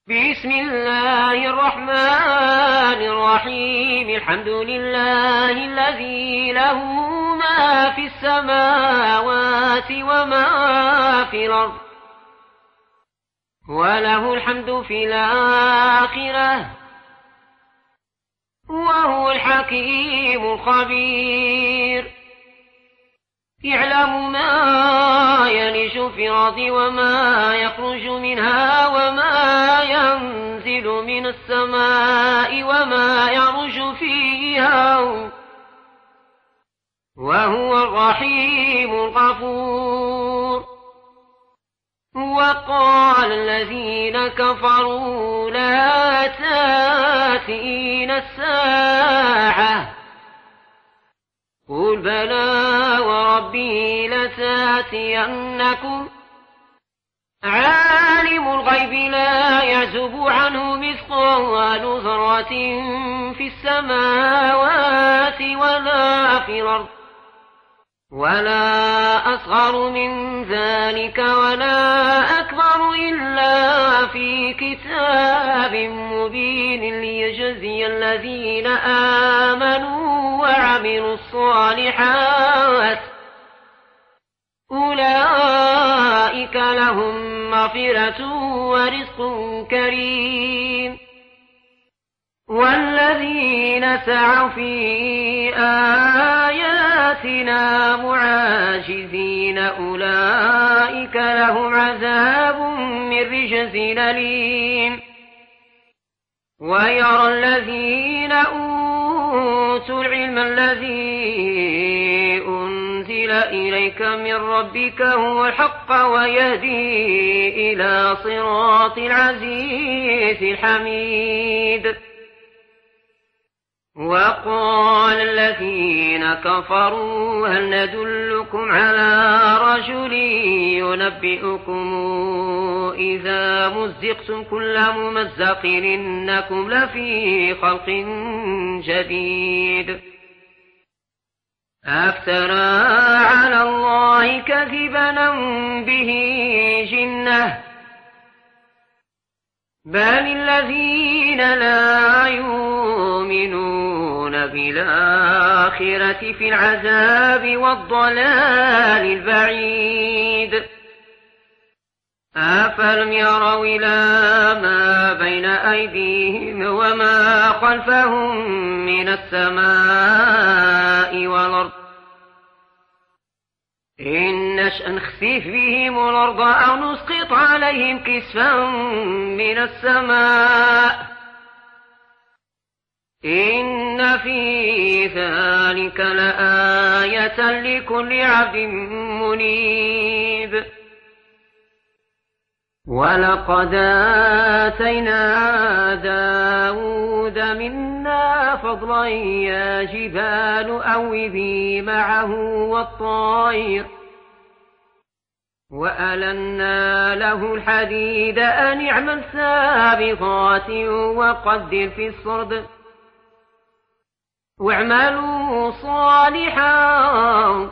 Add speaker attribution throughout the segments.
Speaker 1: بسم الله الرحمن الرحيم. الحمد لله الذي له ما في السماوات وما في الأرض، وله الحمد في الآخرة، وهو الحكيم الخبير. يعلم ما يلج في الأرض وما يخرج منها وما ينزل من السماء وما يعرج فيها، وهو الرحيم الغفور. وقال الذين كفروا لا تأتينا الساعة، قل بلى وربي لتأتينكم، عالم الغيب لا يعزب عنه مثقال ذرة في السماوات ولا في الأرض، ولا أصغر من ذلك ولا أكبر إلا في كتاب مبين، ليجزي الذين آمنوا وعملوا الصالحات، أولئك لهم مغفرة ورزق كريم. والذين سعوا في آياتنا معاجزين أولئك لهم عذاب من رجز أليم. ويرى الذين أوتوا العلم الذي أنزل إليك من ربك هو الحق ويهدي إلى صراط العزيز الحميد. وقال الذين كفروا هل ندلكم على رجل ينبئكم إذا مزقتم كل ممزق إنكم لفي خلق جديد. أفترى على الله كذبا به جنة، بل الذين لا يؤمنون بالآخرة في العذاب والضلال البعيد. أفلم يروا إلى ما بين أيديهم وما خلفهم من السماء والأرض، إن نشأ نخسف بهم الأرض أو نسقط عليهم كسفا من السماء، إن في ذلك لآية لكل عبد منيب. ولقد آتينا داود منا فضلا يا جبال أوبي معه والطير، وألنا له الحديد أن اعمل سابغات وقدر في الصرد، واعملوا صالحا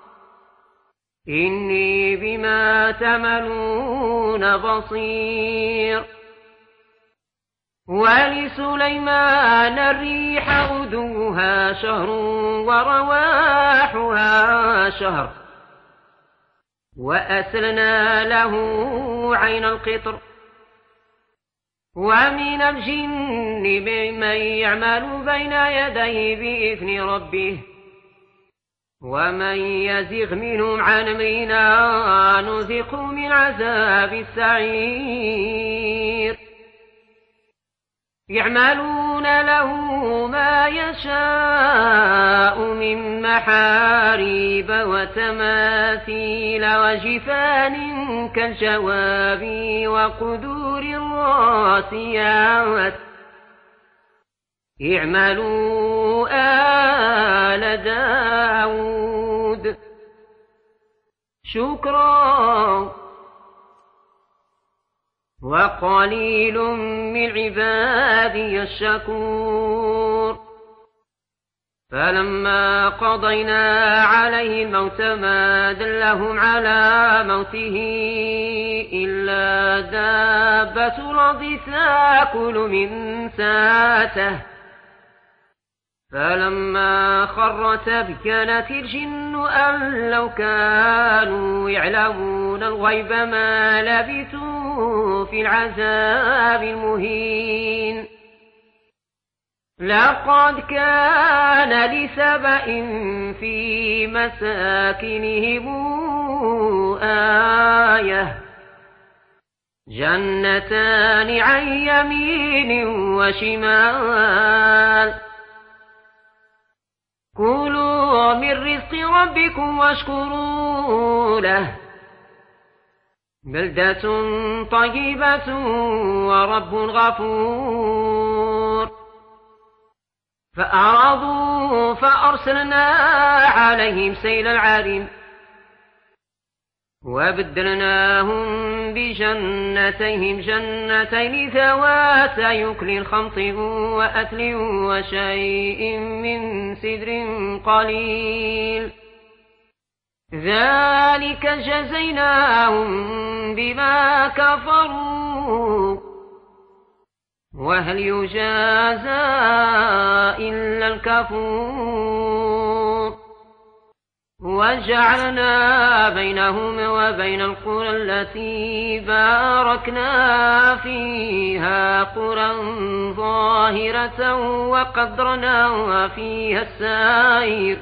Speaker 1: إني بما تعملون بصير. ولسليمان الريح غدوها شهر ورواحها شهر، وأسلنا له عين القطر. ومن الجن من يعمل بين يديه بإذن ربه، ومن يزغ منهم عن أمرنا نذقه من عذاب السعير. يعملون له ما يشاء من محاريب وتماثيل وجفان كالجواب وقدور الراسيات، اعملوا آل داود شكرا، وقليل من عبادي الشكور. فلما قضينا عليه الموت ما دلهم على موته إلا دابة الأرض تأكل من ساته. فلما خر تبينت الجن أن لو كانوا يعلمون الغيب ما لبثوا في العذاب المهين. لقد كان لسبإ في مساكنهم آية جنتان عن يمين وشمال كلوا من رزق ربكم واشكروا له بلدة طيبة ورب غفور. فأعرضوا فأرسلنا عليهم سيل العرم وبدلناهم بجنتيهم جنتين ذواتا يكل خمط وأثل وشيء من سدر قليل ذلك جزيناهم بما كفروا وهل يجازى إلا الكفور. وجعلنا بينهم وبين القرى التي باركنا فيها قرى ظاهرة وقدرنا فيها السير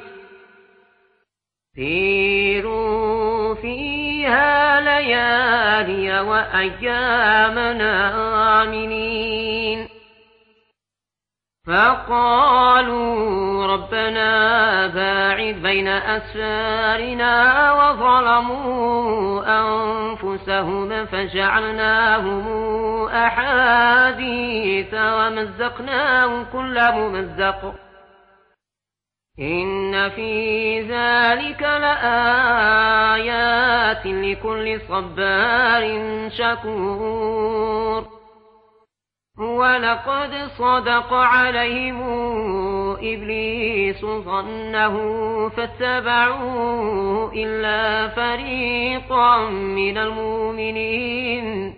Speaker 1: سيروا فيها ليالي وأيامنا آمنين. فقالوا ربنا باعد بين أسفارنا وظلموا أنفسهم فجعلناهم أحاديث ومزقناهم كل ممزق إن في ذلك لآيات لكل صبار شكور. ولقد صدق عليهم إبليس ظنه فاتبعوا إلا فريقا من المؤمنين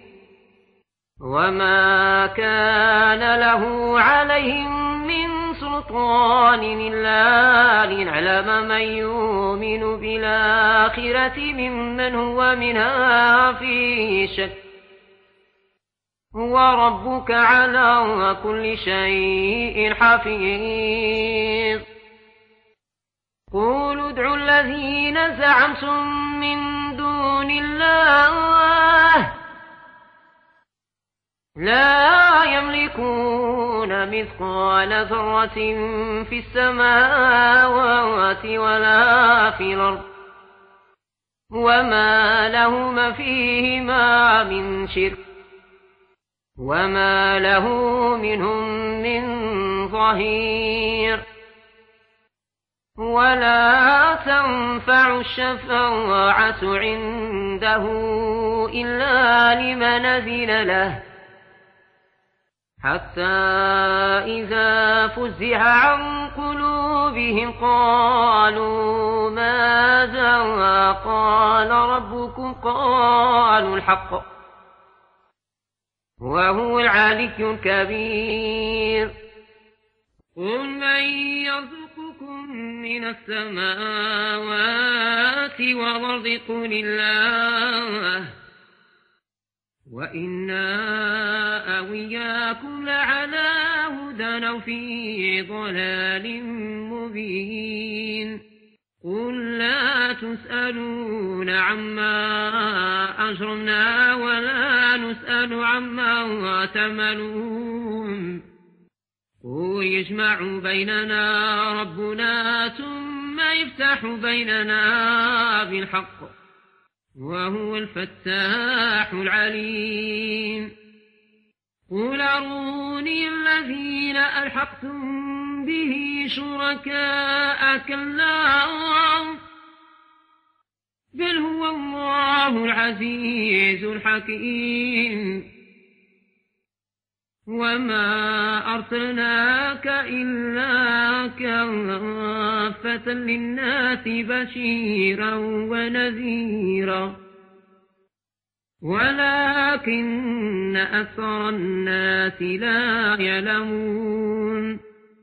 Speaker 1: وما كان له عليهم من سلطان إلا لنعلم من يؤمن بالآخرة ممن هو منها في شك وربك على كل شيء حفيظ. قولوا ادعوا الذين زعمتم من دون الله لا يملكون مثقال ذرة في السماوات ولا في الأرض وما لهما فيهما من شرك وما له منهم من ظهير. ولا تنفع الشفاعة عنده إلا لمن أذن له حتى إذا فزع عن قلوبهم قالوا ماذا قال ربكم قالوا الحق وهو العلي الكبير. قل من يرزقكم من السماوات والأرض قل الله وإنا أو إياكم لعلى هدى أو في ضلال مبين. قل لا تسألون عما أجرمنا ولا نسأل عما تعملون. قل يجمع بيننا ربنا ثم يفتح بيننا بالحق وهو الفتاح العليم. قل أروني الذين ألحقتم به شركاء كلا بل هو الله العزيز الحكيم. وما أرسلناك إلا كافة للناس بشيرا ونذيرا ولكن أكثر الناس لا يعلمون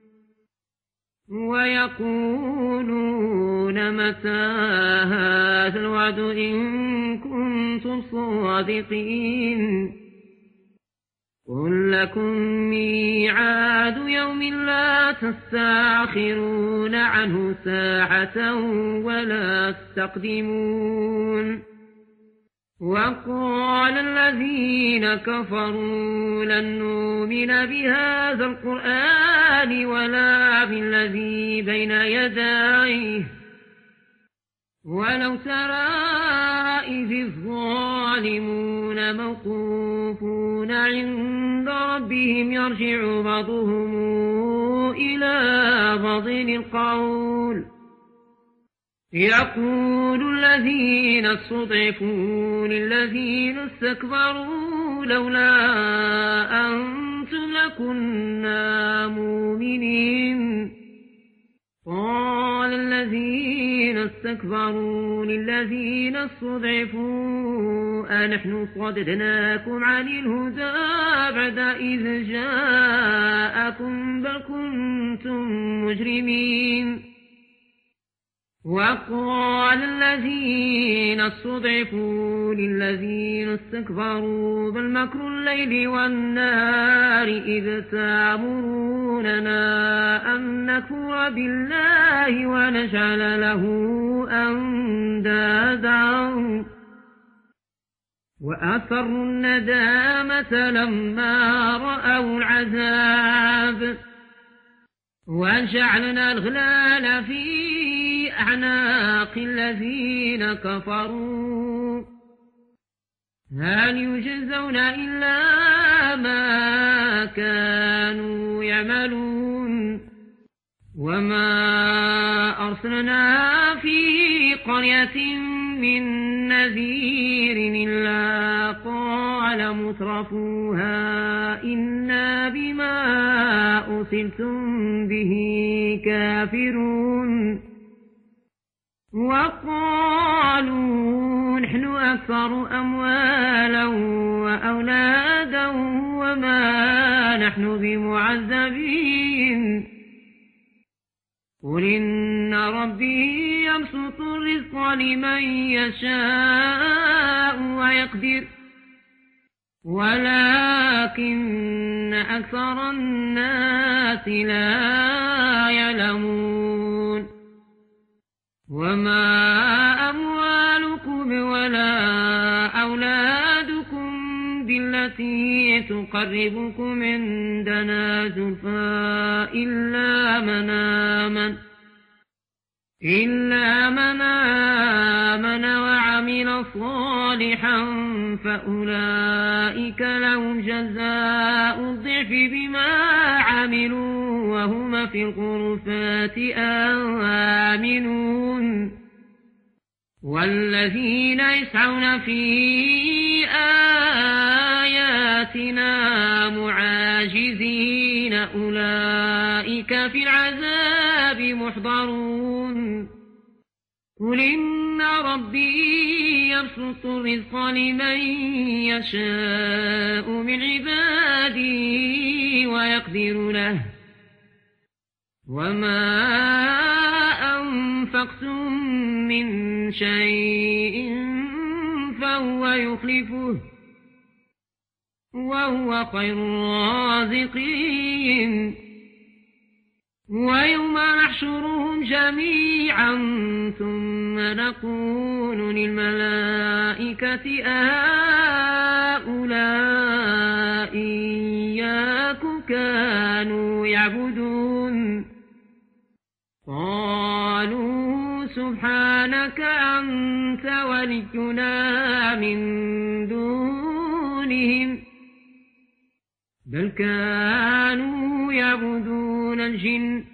Speaker 1: ويقولون متى هذا الوعد إن كنتم صادقين قل لكم ميعاد يوم لا تستأخرون عنه ساعة ولا تستقدمون وقال الذين كفروا لن نؤمن بهذا القرآن ولا بالذي بين يديه ولو ترى إذ الظالمون موقوفون عند ربهم يرجع بعضهم إلى بعض القول يقول الذين استضعفوا للذين استكبروا لولا أنتم لكنا مؤمنين قال الذين استكبروا للذين استضعفوا أنحن صددناكم عن الهدى بعد إذ جاءكم بل كنتم مجرمين وقال الذين استضعفوا للذين استكبروا بل مكر الليل والنهار إذ تأمروننا أن نكفر بالله ونجعل له أندادا وأسروا الندامة لما رأوا العذاب وجعلنا الغلال في أعناق الذين كفروا هل يجزون إلا ما كانوا يعملون وما أرسلنا في قرية من نذير إلا قال مترفوها إنا بما أرسلتم به كافرون وقالوا نحن أكثر أموالا وأولادا وما نحن بمعذبين قل إن ربي يبسط الرزق لمن يشاء ويقدر ولكن أكثر الناس لا يعلمون وما أموالكم ولا أولادكم بالتي تقربكم عندنا زلفى إلا من آمن وعمل صالحا فأولئك لهم جزاء الضعف بما عملوا وهم في الغرفات آمنون والذين يسعون في آياتنا معاجزين أولئك في العذاب محضرون قل إن ربي يبسط الرزق لمن يشاء من عباده ويقدر له وما أنفقتم من شيء فهو يخلفه وهو خير الرازقين ويوم نحشرهم جميعا ثم نقول للملائكة أهؤلاء إياكم كانوا يعبدون قالوا سبحانك أنت ولينا من دونهم بل كانوا يعبدون الجن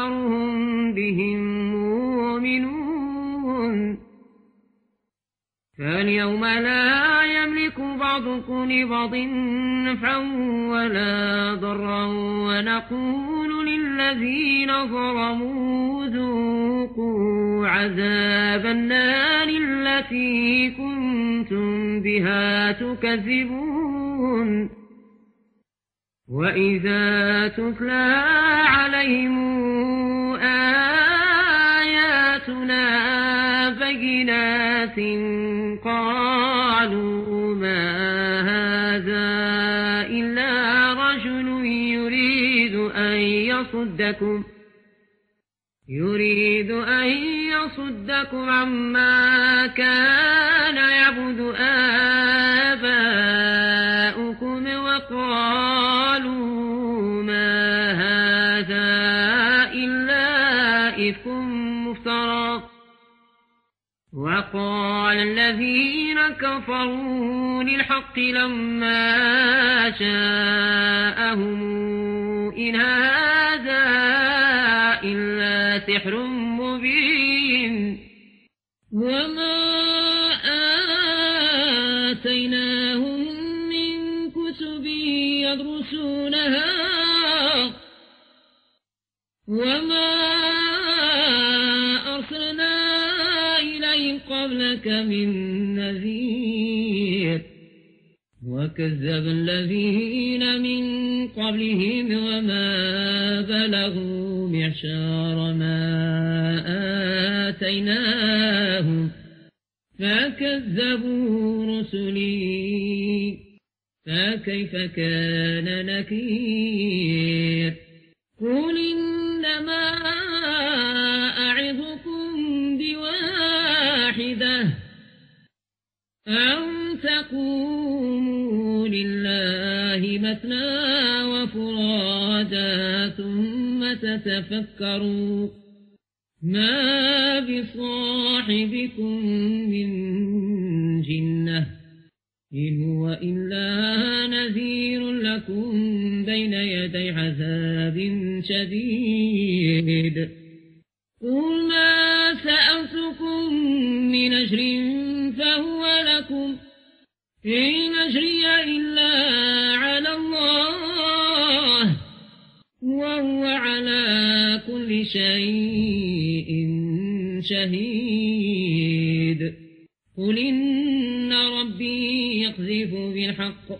Speaker 1: أكثرهم بهم مؤمنون فاليوم لا يملك بعضكم لبعض نفعا ولا ضرا ونقول للذين ظلموا ذوقوا عذاب النار التي كنتم بها تكذبون وإذا تتلى عليهم آياتنا بينات قالوا ما هذا إلا رجل يريد أن يصدكم عما كان يعبد آباؤكم وقالوا ما هذا إلا إفك مفترى وقال الذين كفروا للحق لما جاءهم إن هذا إلا سحر مبين وما آتيناهم من كتب يدرسونها وما أرسلنا إليهم قبلك من نذير وكذب الذين من قبلهم وما بلغوا معشار ما آتيناهم فكذبوا رسلي فكيف كان نكير قل إنما أعظكم بواحدة أن تقوموا لله مثنى وفرادا ثم تتفكروا ما بصاحبكم من جنة إن هو إلا نذير لكم بين يدي عذاب شديد قل ما سألتكم من أجر فهو لكم إن أجري إلا على الله وهو على كل شيء شهيد قل إن ربي يقذف بالحق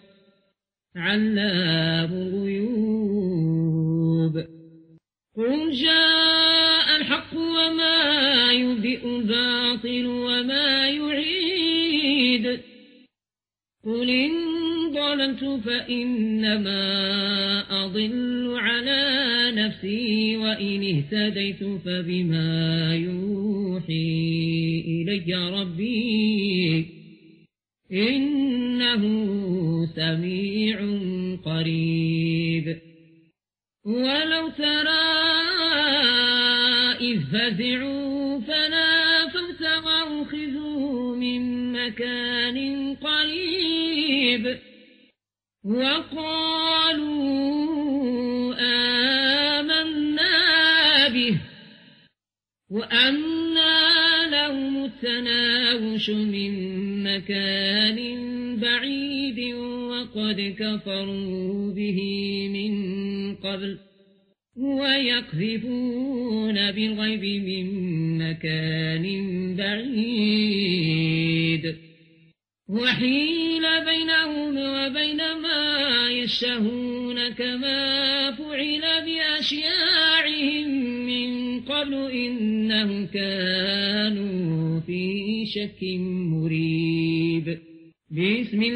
Speaker 1: علام الغيوب قل جاء الحق وما يبدئ الباطل وما يعيد قل إن ضللت فإنما أضل على نفسي وإن اهتديت فبما يوحي إلي ربي إنه سميع قريب ولو ترى إذ فزعوا فلا فوت وأخذوا من مكان قريب وقالوا آمنا به وأنى لهم التناوش من مكان بعيد وقد كفروا به من قبل ويقذفون بالغيب من مكان بعيد وحيل بينهم وبين ما يشتهون كما فعل بأشياعهم من قبل إنهم كانوا في شك مريب بسم